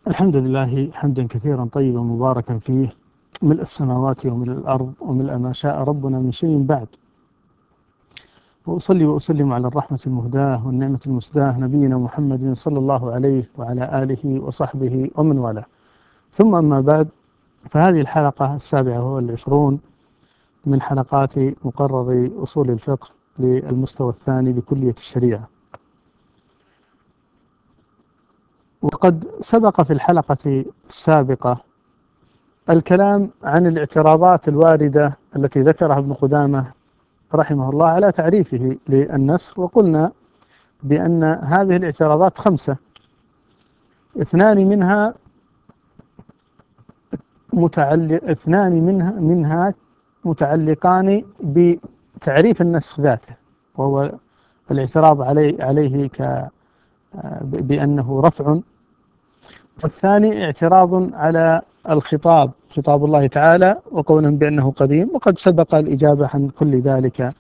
الحمد لله حمدا كثيرا طيبا مباركا فيه، ملء السماوات وملء الأرض وملء ما شاء ربنا من شيء بعد. وأصلي وأسلم على الرحمة المهداة والنعمة المسداة نبينا محمد صلى الله عليه وعلى آله وصحبه ومن والاه. ثم أما بعد، فهذه الحلقة 27 من حلقات مقرر أصول الفقه للمستوى الثاني بكلية الشريعة. وقد سبق في الحلقة السابقة الكلام عن الاعتراضات الواردة التي ذكرها ابن قدامة رحمه الله على تعريفه للنسخ، وقلنا بأن هذه الاعتراضات 5، 2 منها متعلقان بتعريف النسخ ذاته، وهو الاعتراض عليه بأنه رفع. والثاني اعتراض على الخطاب، خطاب الله تعالى، وقولهم بأنه قديم، وقد سبق الإجابة عن كل ذلك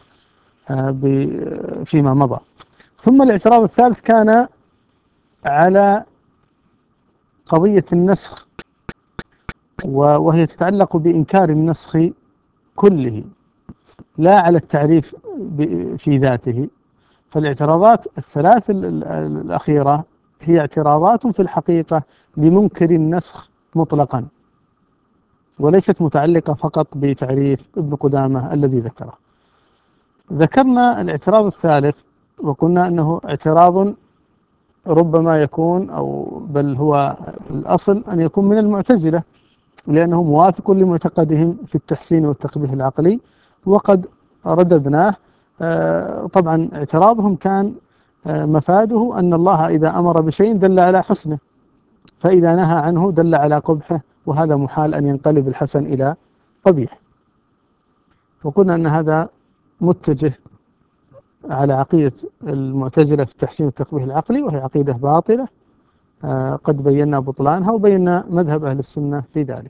فيما مضى. ثم الاعتراض الثالث كان على قضية النسخ، وهي تتعلق بإنكار النسخ كله، لا على التعريف في ذاته. فالاعتراضات الثلاث الأخيرة هي اعتراضات في الحقيقة لمنكر النسخ مطلقا، وليست متعلقة فقط بتعريف ابن قدامة الذي ذكره. ذكرنا الاعتراض الثالث وقلنا أنه اعتراض ربما يكون، أو بل هو الأصل أن يكون من المعتزلة، لأنه موافق لمعتقدهم في التحسين والتقبيح العقلي، وقد رددناه. طبعا اعتراضهم كان مفاده أن الله إذا أمر بشيء دل على حسنه، فإذا نهى عنه دل على قبحه، وهذا محال أن ينقلب الحسن إلى قبيح. وقلنا أن هذا متجه على عقيدة المعتزلة في التحسين والتقبيح العقلي، وهي عقيدة باطلة قد بينا بطلانها وبينا مذهب أهل السنة في ذلك.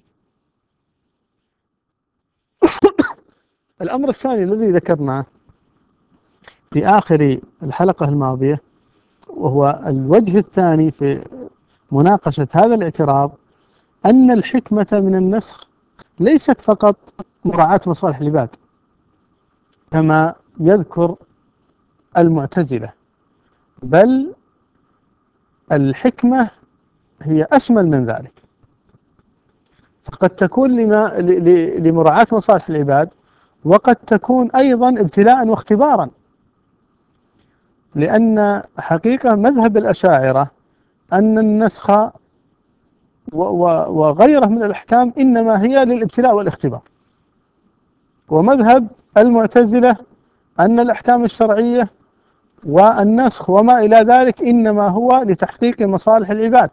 الأمر الثاني الذي ذكرناه في آخر الحلقة الماضية، وهو الوجه الثاني في مناقشة هذا الاعتراض، أن الحكمة من النسخ ليست فقط مراعاة مصالح العباد كما يذكر المعتزلة، بل الحكمة هي أشمل من ذلك. فقد تكون لمراعاة مصالح العباد، وقد تكون أيضا ابتلاء واختبارا، لأن حقيقة مذهب الأشاعرة أن النسخ وغيره من الأحكام إنما هي للابتلاء والاختبار، ومذهب المعتزلة أن الأحكام الشرعية والنسخ وما إلى ذلك إنما هو لتحقيق مصالح العباد،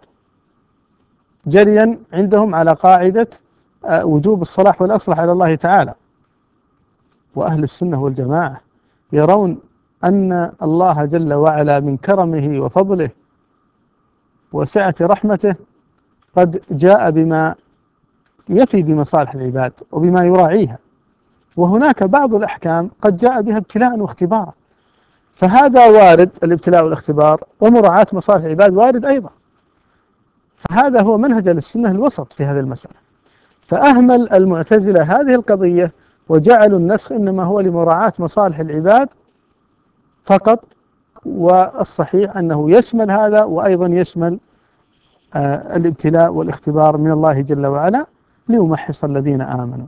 جريا عندهم على قاعدة وجوب الصلاح والأصلح على الله تعالى. وأهل السنة والجماعة يرون أن الله جل وعلا من كرمه وفضله وسعة رحمته قد جاء بما يفي بمصالح العباد وبما يراعيها، وهناك بعض الأحكام قد جاء بها ابتلاء واختبارا، فهذا وارد، الابتلاء والاختبار ومراعاة مصالح العباد وارد أيضا. فهذا هو منهج السنة الوسط في هذه المسألة. فأهمل المعتزلة هذه القضية وجعلوا النسخ إنما هو لمراعاة مصالح العباد فقط، والصحيح أنه يشمل هذا، وأيضا يشمل الابتلاء والاختبار من الله جل وعلا ليمحص الذين آمنوا.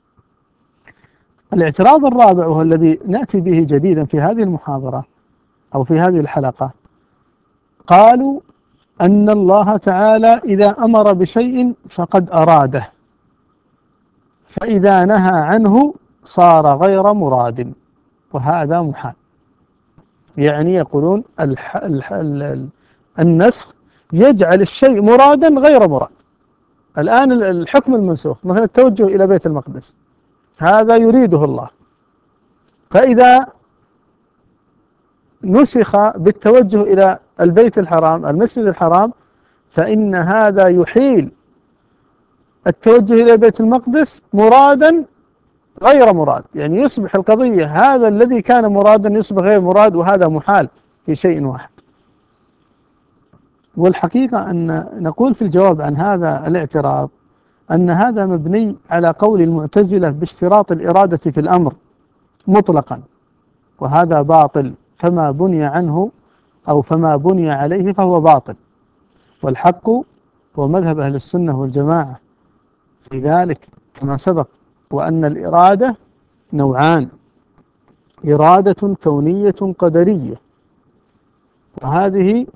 الاعتراض الرابع وهو الذي نأتي به جديدا في هذه المحاضرة أو في هذه الحلقة، قالوا أن الله تعالى إذا أمر بشيء فقد أراده، فإذا نهى عنه صار غير مراد، وهذا محال. يعني يقولون النسخ يجعل الشيء مرادا غير مراد. الآن الحكم المنسوخ مثلا التوجه إلى بيت المقدس، هذا يريده الله، فإذا نسخ بالتوجه إلى البيت الحرام المسجد الحرام، فإن هذا يحيل التوجه إلى بيت المقدس مرادا غير مراد، يعني يصبح القضية هذا الذي كان مرادا يصبح غير مراد، وهذا محال في شيء واحد. والحقيقة أن نقول في الجواب عن هذا الاعتراض أن هذا مبني على قول المعتزلة باشتراط الإرادة في الأمر مطلقا، وهذا باطل، فما بني عنه أو فما بني عليه فهو باطل. والحق هو مذهب أهل السنة والجماعة في ذلك كما سبق، وأن الإرادة نوعان: إرادة كونية قدرية، وهذه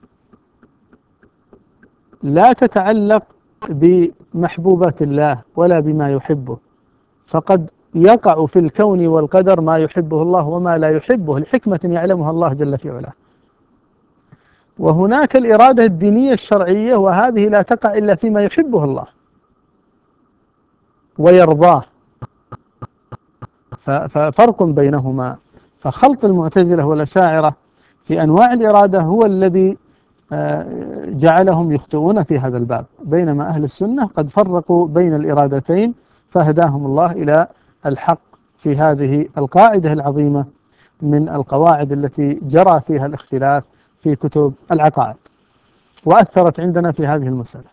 لا تتعلق بمحبوبات الله ولا بما يحبه، فقد يقع في الكون والقدر ما يحبه الله وما لا يحبه لحكمة يعلمها الله جل في علاه. وهناك الإرادة الدينية الشرعية، وهذه لا تقع إلا فيما يحبه الله ويرضاه، ففرق بينهما. فخلط المعتزلة والأشاعرة في أنواع الإرادة هو الذي جعلهم يخطئون في هذا الباب، بينما أهل السنة قد فرقوا بين الإرادتين فهداهم الله إلى الحق في هذه القاعدة العظيمة من القواعد التي جرى فيها الاختلاف في كتب العقائد وأثرت عندنا في هذه المسألة.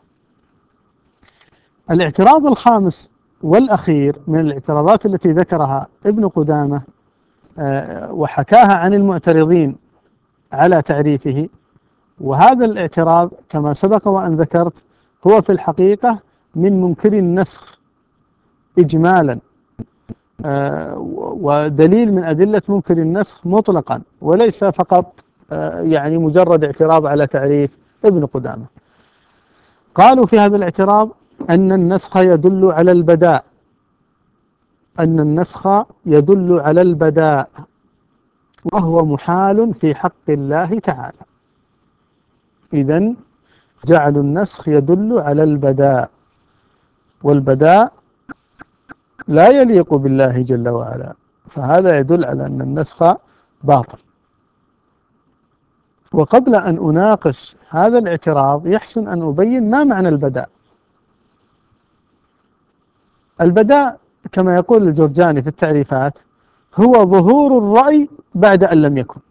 الاعتراض الخامس والأخير من الاعتراضات التي ذكرها ابن قدامة وحكاها عن المعترضين على تعريفه، وهذا الاعتراض كما سبق وأن ذكرت هو في الحقيقة من منكر النسخ إجمالا، ودليل من أدلة منكر النسخ مطلقا، وليس فقط يعني مجرد اعتراض على تعريف ابن قدامة. قالوا في هذا الاعتراض أن النسخ يدل على البداء، أن النسخ يدل على البداء، وهو محال في حق الله تعالى. إذن جعل النسخ يدل على البداء، والبداء لا يليق بالله جل وعلا، فهذا يدل على أن النسخ باطل. وقبل أن أناقش هذا الاعتراض يحسن أن أبين ما معنى البداء. البداء كما يقول الجرجاني في التعريفات هو ظهور الرأي بعد أن لم يكن.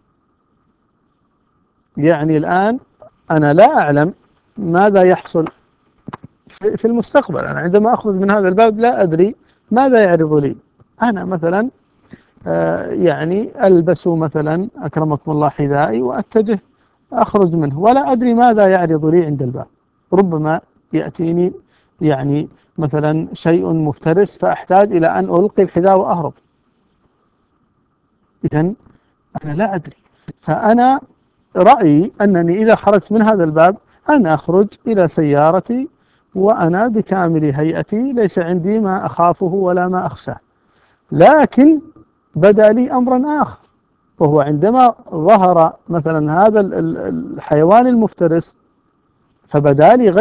يعني الآن أنا لا أعلم ماذا يحصل في المستقبل، أنا عندما أخرج من هذا الباب لا أدري ماذا يعرض لي. أنا مثلا يعني ألبس مثلا أكرمكم الله حذائي وأتجه أخرج منه، ولا أدري ماذا يعرض لي عند الباب. ربما يأتيني يعني مثلا شيء مفترس فأحتاج إلى أن ألقي الحذاء وأهرب. إذن أنا لا أدري، فأنا رأيي أنني إذا خرجت من هذا الباب أنا أخرج إلى سيارتي وأنا بكامل هيئتي، ليس عندي ما أخافه ولا ما أخشاه. لكن بدا لي أمرا آخر، وهو عندما ظهر مثلا هذا الحيوان المفترس فبدا لي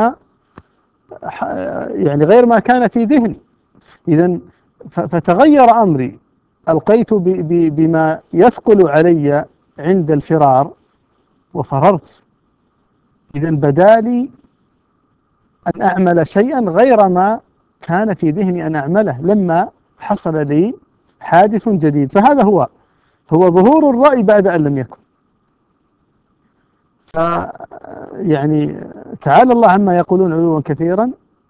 غير ما كان في ذهني. إذن فتغير أمري، ألقيت بما يثقل علي عند الفرار وفررت. إذن بدا لي أن أعمل شيئا غير ما كان في ذهني أن أعمله لما حصل لي حادث جديد. فهذا هو ظهور الرأي بعد أن لم يكن. يعني تعالى الله عما يقولون علوا كثيرا.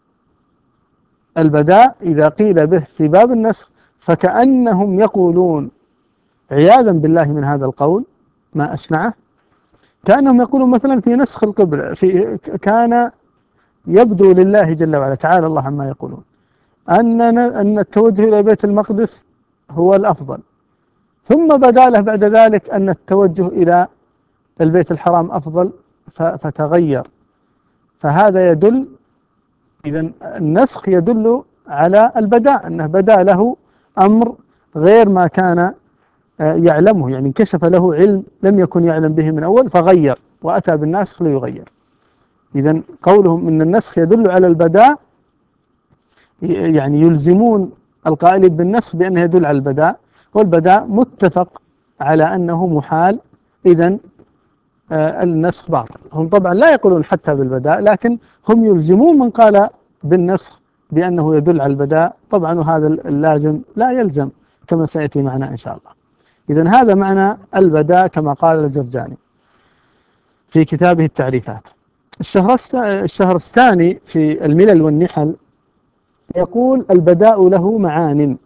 البداء إذا قيل به في باب النسخ فكأنهم يقولون عياذا بالله من هذا القول ما أشنعه، كأنهم يقولون مثلا في نسخ القبلة كان يبدو لله جل وعلا، تعالى الله عما يقولون، أن التوجه إلى بيت المقدس هو الأفضل، ثم بدا له بعد ذلك أن التوجه إلى البيت الحرام أفضل فتغير. فهذا يدل، إذن النسخ يدل على البداء، أنه بدا له أمر غير ما كان يعلمه، يعني انكشف له علم لم يكن يعلم به من أول فغير وأتى بالناسخ ليغير. إذن قولهم إن النسخ يدل على البداء يعني يلزمون القائلين بالنسخ بأنه يدل على البداء، والبداء متفق على أنه محال. إذن النسخ باطل. هم طبعا لا يقولون حتى بالبداء، لكن هم يلزمون من قال بالنسخ بأنه يدل على البداء طبعا، وهذا اللازم لا يلزم كما سيأتي معنا إن شاء الله. إذن هذا معنى البداء كما قال الجرجاني. في كتابه التعريفات. الشهرستاني في الملل والنحل يقول: البداء له معان،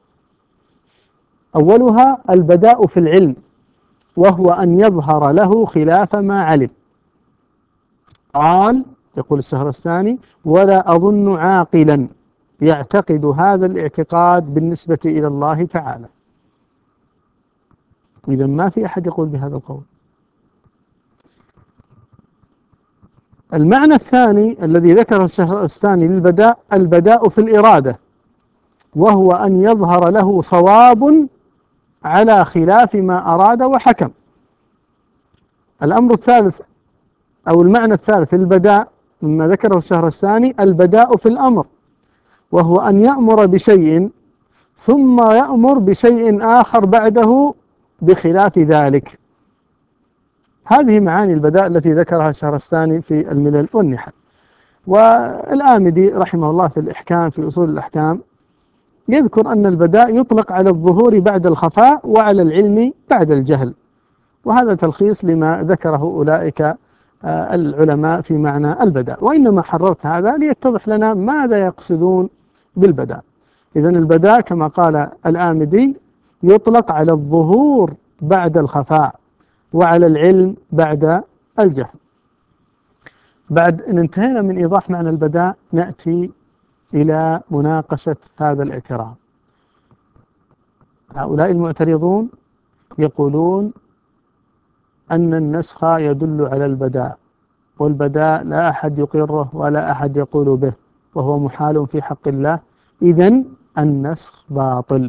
أولها البداء في العلم، وهو أن يظهر له خلاف ما علم. قال، يقول الشهرستاني: ولا أظن عاقلا يعتقد هذا الاعتقاد بالنسبة إلى الله تعالى. إذا ما في أحد يقول بهذا القول. المعنى الثاني الذي ذكره الشهرستاني للبداء: البداء في الإرادة، وهو أن يظهر له صواب على خلاف ما أراد وحكم. الأمر الثالث أو المعنى الثالث للبداء مما ذكره الشهرستاني: البداء في الأمر، وهو أن يأمر بشيء ثم يأمر بشيء آخر بعده بخلاف ذلك. هذه معاني البداء التي ذكرها الشهرستاني في الملل والنحل. والآمدي رحمه الله في الإحكام، في أصول الأحكام، يذكر أن البداء يطلق على الظهور بعد الخفاء وعلى العلم بعد الجهل، وهذا تلخيص لما ذكره أولئك العلماء في معنى البداء. وإنما حررت هذا ليتضح لنا ماذا يقصدون بالبداء. إذن البداء كما قال الآمدي يطلق على الظهور بعد الخفاء وعلى العلم بعد الجهل. بعد أن انتهينا من إيضاح معنى البداء نأتي إلى مناقشة هذا الاعتراض. هؤلاء المعترضون يقولون أن النسخ يدل على البداء، والبداء لا أحد يقره ولا أحد يقول به، وهو محال في حق الله. إذن النسخ باطل،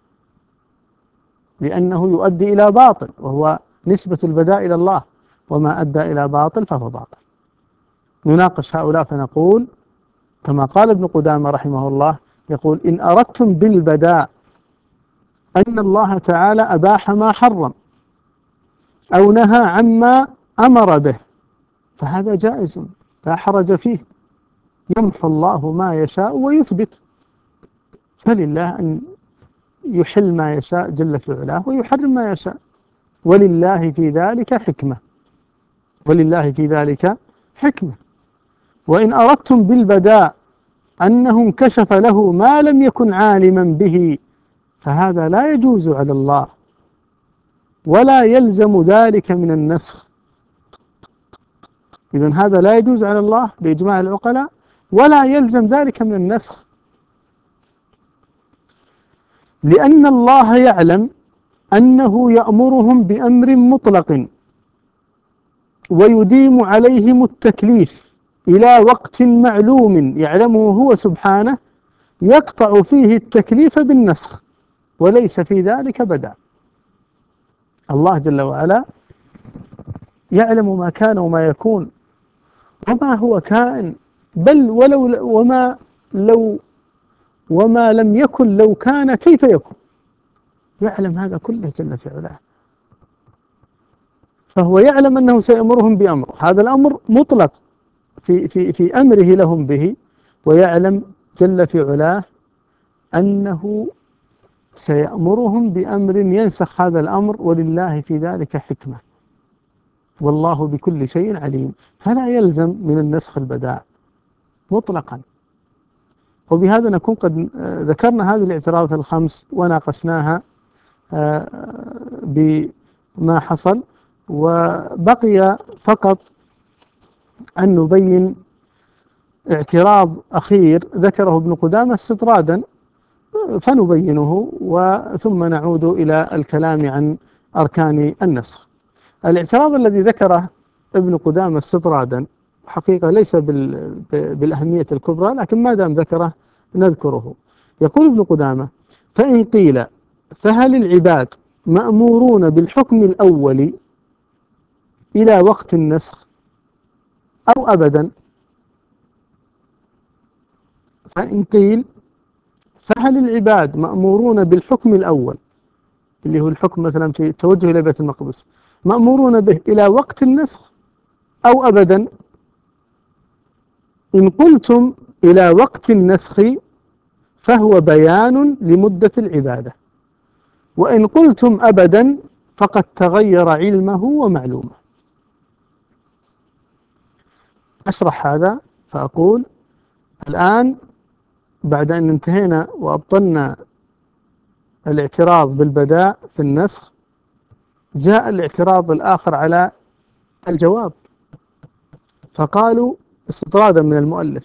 لأنه يؤدي إلى باطل، وهو نسبة البداء إلى الله، وما أدى إلى باطل فهو باطل. نناقش هؤلاء فنقول كما قال ابن قدامة رحمه الله، يقول: إن أردتم بالبداء أن الله تعالى أباح ما حرم أو نهى عما أمر به فهذا جائز لا حرج فيه، يمحو الله ما يشاء ويثبت، فلله أن يحل ما يشاء جل في علاه ويحرم ما يشاء، ولله في ذلك حكمة، ولله في ذلك حكمة. وإن أردتم بالبداء أنه انكشف له ما لم يكن عالما به فهذا لا يجوز على الله، ولا يلزم ذلك من النسخ. إذن هذا لا يجوز على الله بإجماع العقلاء، ولا يلزم ذلك من النسخ، لأن الله يعلم أنه يأمرهم بأمر مطلق ويديم عليهم التكليف إلى وقت معلوم يعلمه هو سبحانه، يقطع فيه التكليف بالنسخ، وليس في ذلك بداء. الله جل وعلا يعلم ما كان وما يكون وما هو كائن، بل وما لم يكن لو كان كيف يكون، يعلم هذا كله جل في علاه. فهو يعلم أنه سيأمرهم بأمر، هذا الأمر مطلق في أمره لهم به، ويعلم جل في علاه أنه سيأمرهم بأمر ينسخ هذا الأمر، ولله في ذلك حكمة، والله بكل شيء عليم. فلا يلزم من النسخ البداء مطلقا. وبهذا نكون قد ذكرنا هذه الاعتراضات الخمس وناقشناها بما حصل، وبقي فقط أن نبين اعتراض أخير ذكره ابن قدامة استطرادا فنبينه، وثم نعود إلى الكلام عن أركان النسخ. الاعتراض الذي ذكره ابن قدامة استطرادا حقيقة ليس بالأهمية الكبرى، لكن ما دام ذكره نذكره. يقول ابن قدامة: فإن قيل فهل العباد مأمورون بالحكم الأول إلى وقت النسخ أو أبدا؟ فإن قيل فهل العباد مأمورون بالحكم الأول اللي هو الحكم مثلا في التوجه إلى بيت المقدس مأمورون به إلى وقت النسخ أو أبدا؟ إن قلتم إلى وقت النسخ فهو بيان لمدة العبادة، وإن قلتم أبدا فقد تغير علمه ومعلومه. أشرح هذا فأقول الآن بعد أن انتهينا وأبطلنا الاعتراض بالبداء في النسخ، جاء الاعتراض الآخر على الجواب، فقالوا استطرادا من المؤلف.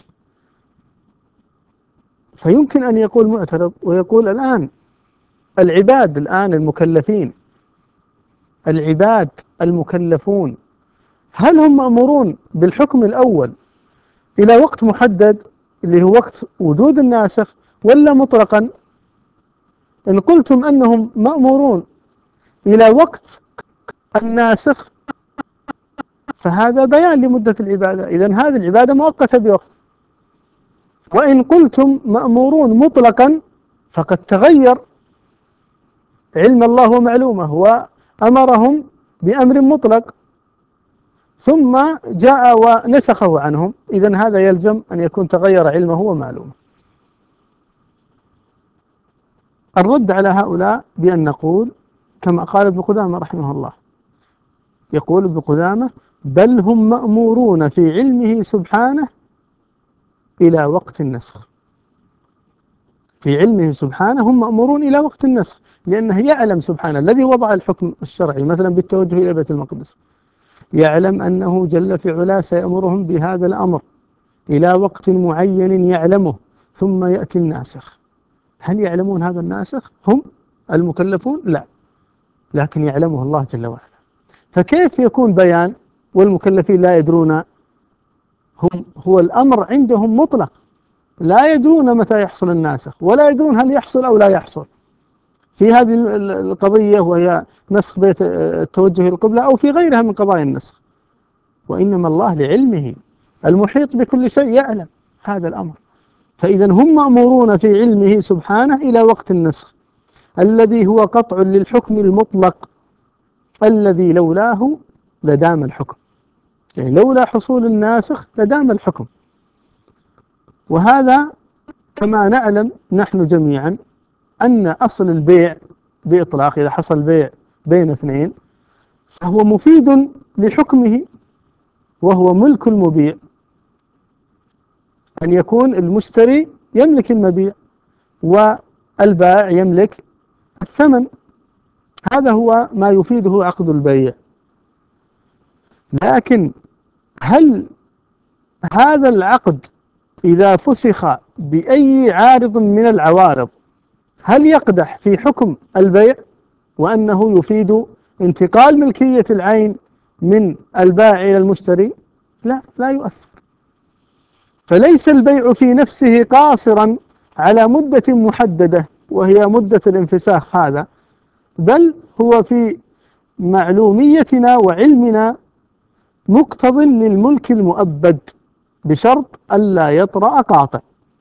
فيمكن أن يقول معترض ويقول الآن العباد الآن المكلفين، العباد المكلفون، هل هم مأمورون بالحكم الأول إلى وقت محدد اللي هو وقت وجود الناسخ، ولا مطلقا؟ إن قلتم أنهم مأمورون إلى وقت الناسخ فهذا بيان لمدة العبادة، إذن هذه العبادة مؤقتة بوقت. وإن قلتم مأمورون مطلقا فقد تغير علم الله ومعلومه وأمرهم بأمر مطلق ثم جاء ونسخه عنهم، إذن هذا يلزم أن يكون تغير علمه ومعلومه. الرد على هؤلاء بأن نقول كما قال ابن قدامة رحمه الله، يقول ابن قدامة: بل هم مأمورون في علمه سبحانه إلى وقت النسخ. في علمه سبحانه هم مأمورون إلى وقت النسخ، لأنه يعلم سبحانه الذي وضع الحكم الشرعي مثلا بالتوجه إلى بيت المقدس، يعلم أنه جل في علاه سيأمرهم بهذا الأمر إلى وقت معين يعلمه، ثم يأتي الناسخ. هل يعلمون هذا الناسخ هم المكلفون؟ لا، لكن يعلمه الله جل وعلا. فكيف يكون بيان والمكلفين لا يدرون؟ هو الأمر عندهم مطلق، لا يدرون متى يحصل الناسخ ولا يدرون هل يحصل أو لا يحصل في هذه القضية، وهي نسخ بيت التوجه القبلة أو في غيرها من قضايا النسخ. وإنما الله لعلمه المحيط بكل شيء يعلم هذا الأمر. فإذا هم مأمورون في علمه سبحانه إلى وقت النسخ الذي هو قطع للحكم المطلق الذي لولاه لدام الحكم، يعني لولا حصول الناسخ لدام الحكم. وهذا كما نعلم نحن جميعا أن أصل البيع بإطلاق إذا حصل بيع بين اثنين فهو مفيد لحكمه، وهو ملك المبيع أن يكون المشتري يملك المبيع والبائع يملك الثمن، هذا هو ما يفيده عقد البيع. لكن هل هذا العقد إذا فسخ بأي عارض من العوارض هل يقدح في حكم البيع وأنه يفيد انتقال ملكية العين من البائع إلى المشتري؟ لا، لا يؤثر. فليس البيع في نفسه قاصرا على مدة محددة وهي مدة الانفساخ هذا، بل هو في معلوميتنا وعلمنا مقتض للملك المؤبد بشرط ألا يطرأ قاطع.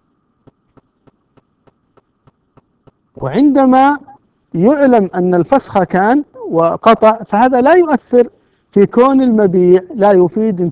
وعندما يعلم أن الفسخ كان وقطع فهذا لا يؤثر في كون المبيع لا يفيد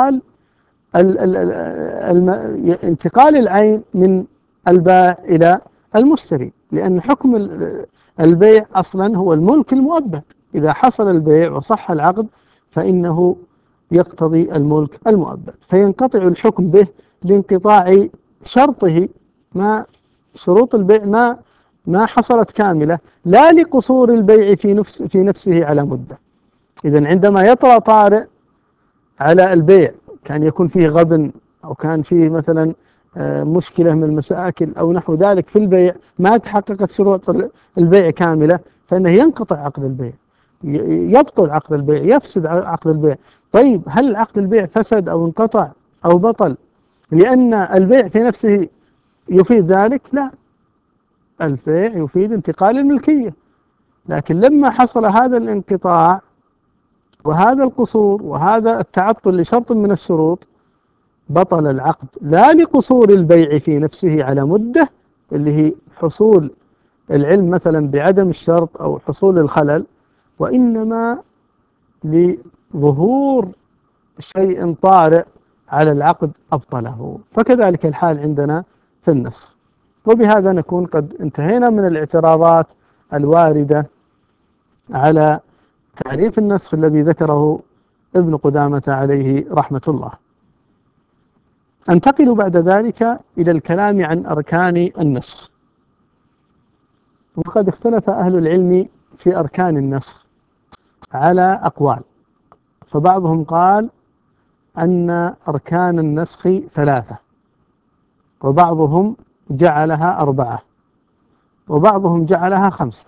انتقال العين من البائع إلى المشتري، لأن حكم البيع أصلا هو الملك المؤبد. إذا حصل البيع وصح العقد فإنه يقتضي الملك المؤبد، فينقطع الحكم به لانقطاع شرطه، ما شروط البيع ما حصلت كاملة، لا لقصور البيع في نفسه على مدة. إذن عندما يطرأ طارئ على البيع كان يكون فيه غبن أو كان فيه مثلا مشكلة من المشاكل أو نحو ذلك في البيع، ما تحققت شروط البيع كاملة، فإنه ينقطع عقد البيع، يبطل عقد البيع، يفسد عقد البيع. طيب هل عقد البيع فسد أو انقطع أو بطل لأن البيع في نفسه يفيد ذلك؟ لا، البيع يفيد انتقال الملكية. لكن لما حصل هذا الانقطاع وهذا القصور وهذا التعطل لشرط من الشروط بطل العقد، لا لقصور البيع في نفسه على مدة اللي هي حصول العلم مثلا بعدم الشرط أو حصول الخلل، وإنما لظهور شيء طارئ على العقد أبطله. فكذلك الحال عندنا في النسخ. وبهذا نكون قد انتهينا من الاعتراضات الواردة على تعريف النسخ الذي ذكره ابن قدامة عليه رحمة الله. أنتقل بعد ذلك إلى الكلام عن أركان النسخ. وقد اختلف أهل العلم في أركان النسخ على أقوال، فبعضهم قال أن أركان النسخ 3، وبعضهم جعلها 4، وبعضهم جعلها 5،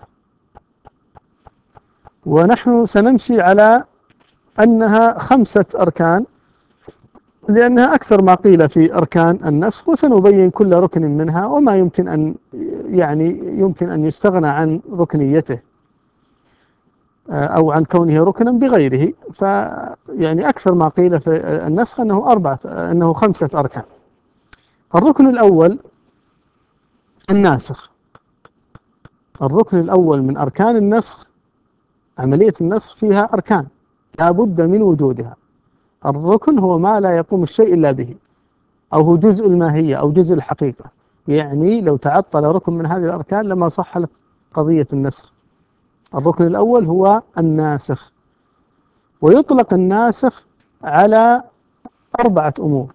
ونحن سنمشي على أنها 5 أركان لأنها أكثر ما قيل في أركان النسخ، وسنبين كل ركن منها وما يمكن أن يمكن أن يستغنى عن ركنيته أو عن كونه ركنا بغيره. فيعني أكثر ما قيل في النسخ أنه 5 أركان. الركن الأول الناسخ. الركن الأول من أركان النسخ، عملية النسخ فيها أركان لا بد من وجودها. الركن هو ما لا يقوم الشيء إلا به، أو هو جزء الماهية أو جزء الحقيقة. يعني لو تعطل ركن من هذه الأركان لما صحت قضية النسخ. الركن الأول هو الناسخ، ويطلق الناسخ على 4 أمور.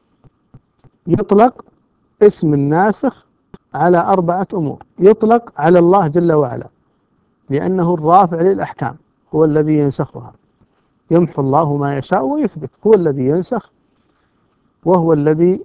يطلق اسم الناسخ على 4 أمور. يطلق على الله جل وعلا لأنه الرافع للأحكام، هو الذي ينسخها. يمحو الله ما يشاء ويثبت، هو الذي ينسخ، وهو الذي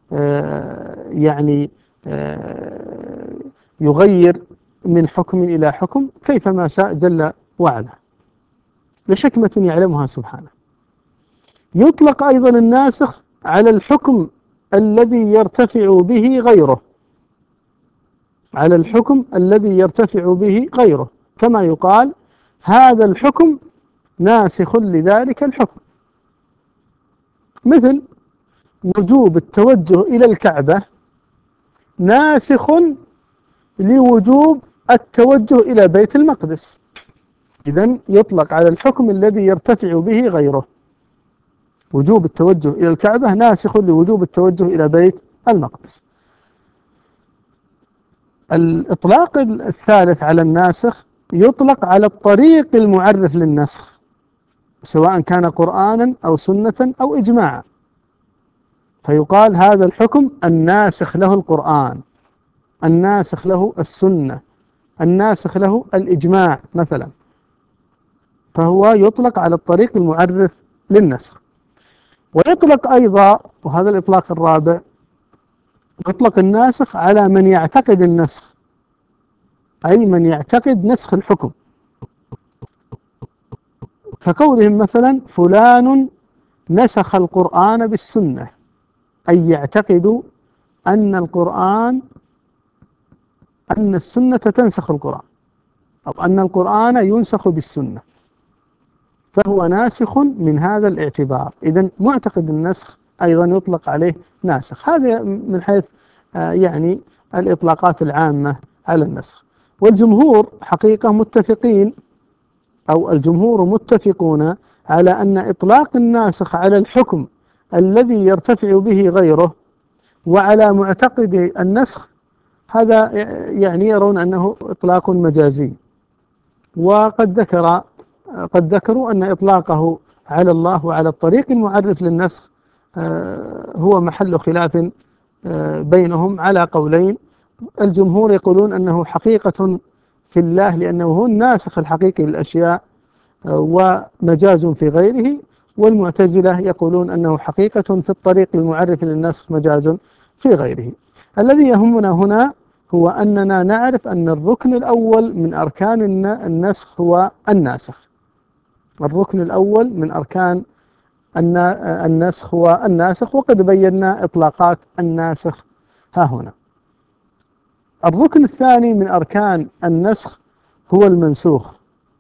يغير من حكم إلى حكم كيفما شاء جل وعلا بحكمة يعلمها سبحانه. يطلق أيضا الناسخ على الحكم الذي يرتفع به غيره، على الحكم الذي يرتفع به غيره، كما يقال هذا الحكم ناسخ لذلك الحكم. مثل وجوب التوجه إلى الكعبة ناسخ لوجوب التوجه إلى بيت المقدس. إذن يطلق على الحكم الذي يرتفع به غيره. وجوب التوجه إلى الكعبة ناسخ لوجوب التوجه إلى بيت المقدس. الإطلاق الثالث على الناسخ يطلق على الطريق المعرف للنسخ، سواء كان قرآنا أو سنة أو إجماعا. فيقال هذا الحكم الناسخ له القرآن، الناسخ له السنة، الناسخ له الإجماع مثلا. فهو يطلق على الطريق المعرف للنسخ. ويطلق أيضا، وهذا الإطلاق الرابع، يطلق الناسخ على من يعتقد النسخ، أي من يعتقد نسخ الحكم، كقولهم مثلا فلان نسخ القرآن بالسنة، أي يعتقد أن السنة تنسخ القرآن، أو أن القرآن ينسخ بالسنة، فهو ناسخ من هذا الاعتبار. إذن معتقد النسخ أيضا يطلق عليه ناسخ. هذا من حيث يعني الإطلاقات العامة على النسخ. والجمهور حقيقة متفقين، أو الجمهور متفقون على أن إطلاق الناسخ على الحكم الذي يرتفع به غيره وعلى معتقد النسخ هذا يعني يرون أنه إطلاق مجازي. وقد ذكروا أن إطلاقه على الله وعلى الطريق المعرف للنسخ هو محل خلاف بينهم على قولين. الجمهور يقولون أنه حقيقة في الله لأنه هو الناسخ الحقيقي للأشياء ومجاز في غيره، والمعتزلة يقولون أنه حقيقة في الطريق المعرف للنسخ مجاز في غيره. الذي يهمنا هنا هو أننا نعرف أن الركن الأول من أركان النسخ هو الناسخ. الركن الأول من أركان النسخ هو الناسخ، وقد بينا إطلاقات الناسخ ها هنا. الركن الثاني من أركان النسخ هو المنسوخ.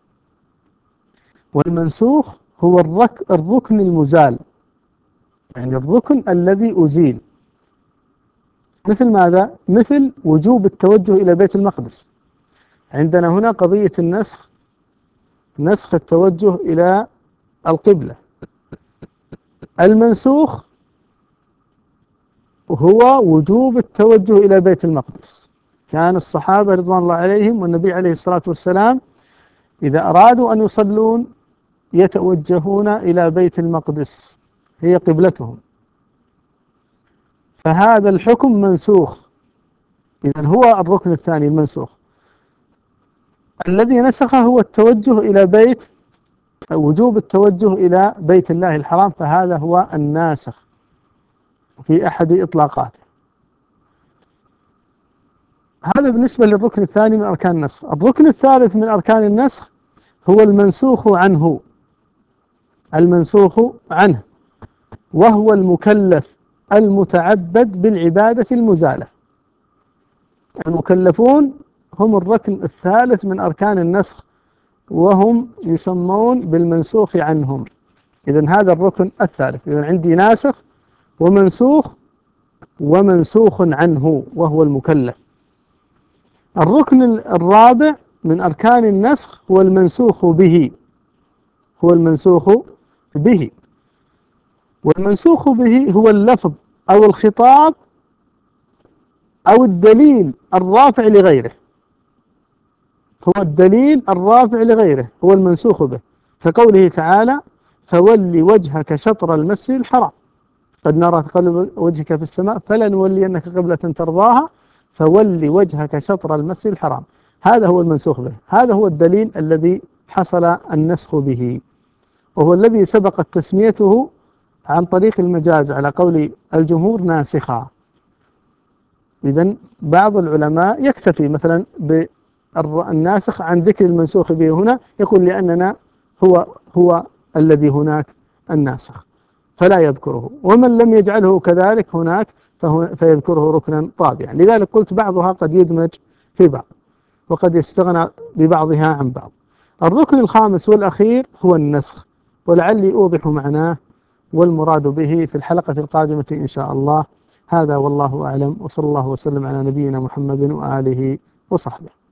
والمنسوخ هو الركن المزال، يعني الركن الذي أزيل. مثل ماذا؟ مثل وجوب التوجه إلى بيت المقدس. عندنا هنا قضية النسخ، نسخ التوجه إلى القبلة. المنسوخ هو وجوب التوجه إلى بيت المقدس. كان الصحابة رضوان الله عليهم والنبي عليه الصلاة والسلام إذا أرادوا أن يصلون يتوجهون إلى بيت المقدس، هي قبلتهم. فهذا الحكم منسوخ. إذن هو الركن الثاني المنسوخ. الذي نسخه هو التوجه إلى بيت، وجوب التوجه إلى بيت الله الحرام، فهذا هو الناسخ في أحد إطلاقاته. هذا بالنسبة للركن الثاني من أركان النسخ. الركن الثالث من أركان النسخ هو المنسوخ عنه، المنسوخ عنه، وهو المكلف المتعبد بالعبادة المزالة. المكلفون هم الركن الثالث من أركان النسخ، وهم يسمون بالمنسوخ عنهم. إذن هذا الركن الثالث. إذن عندي ناسخ ومنسوخ ومنسوخ عنه وهو المكلف. الركن الرابع من أركان النسخ هو المنسوخ به، هو المنسوخ به. والمنسوخ به هو اللفظ أو الخطاب أو الدليل الرافع لغيره، هو الدليل الرافع لغيره هو المنسوخ به، كقوله تعالى: فول وجهك شطر المسجد الحرام قد نرى تقلب وجهك في السماء فلنولينك قبلة ترضاها فول وجهك شطر المسجد الحرام. هذا هو المنسوخ به، هذا هو الدليل الذي حصل النسخ به، وهو الذي سبقت تسميته عن طريق المجاز على قول الجمهور ناسخا. إذن بعض العلماء يكتفي مثلا بالناسخ عن ذكر المنسوخ به هنا، يقول لأننا هو الذي هناك الناسخ، فلا يذكره، ومن لم يجعله كذلك هناك فيذكره ركنا رابعا. لذلك قلت بعضها قد يدمج في بعض، وقد يستغنى ببعضها عن بعض. الركن الخامس والأخير هو النسخ، ولعلي أوضح معناه والمراد به في الحلقة القادمة إن شاء الله. هذا والله أعلم، وصلى الله وسلم على نبينا محمد وآله وصحبه.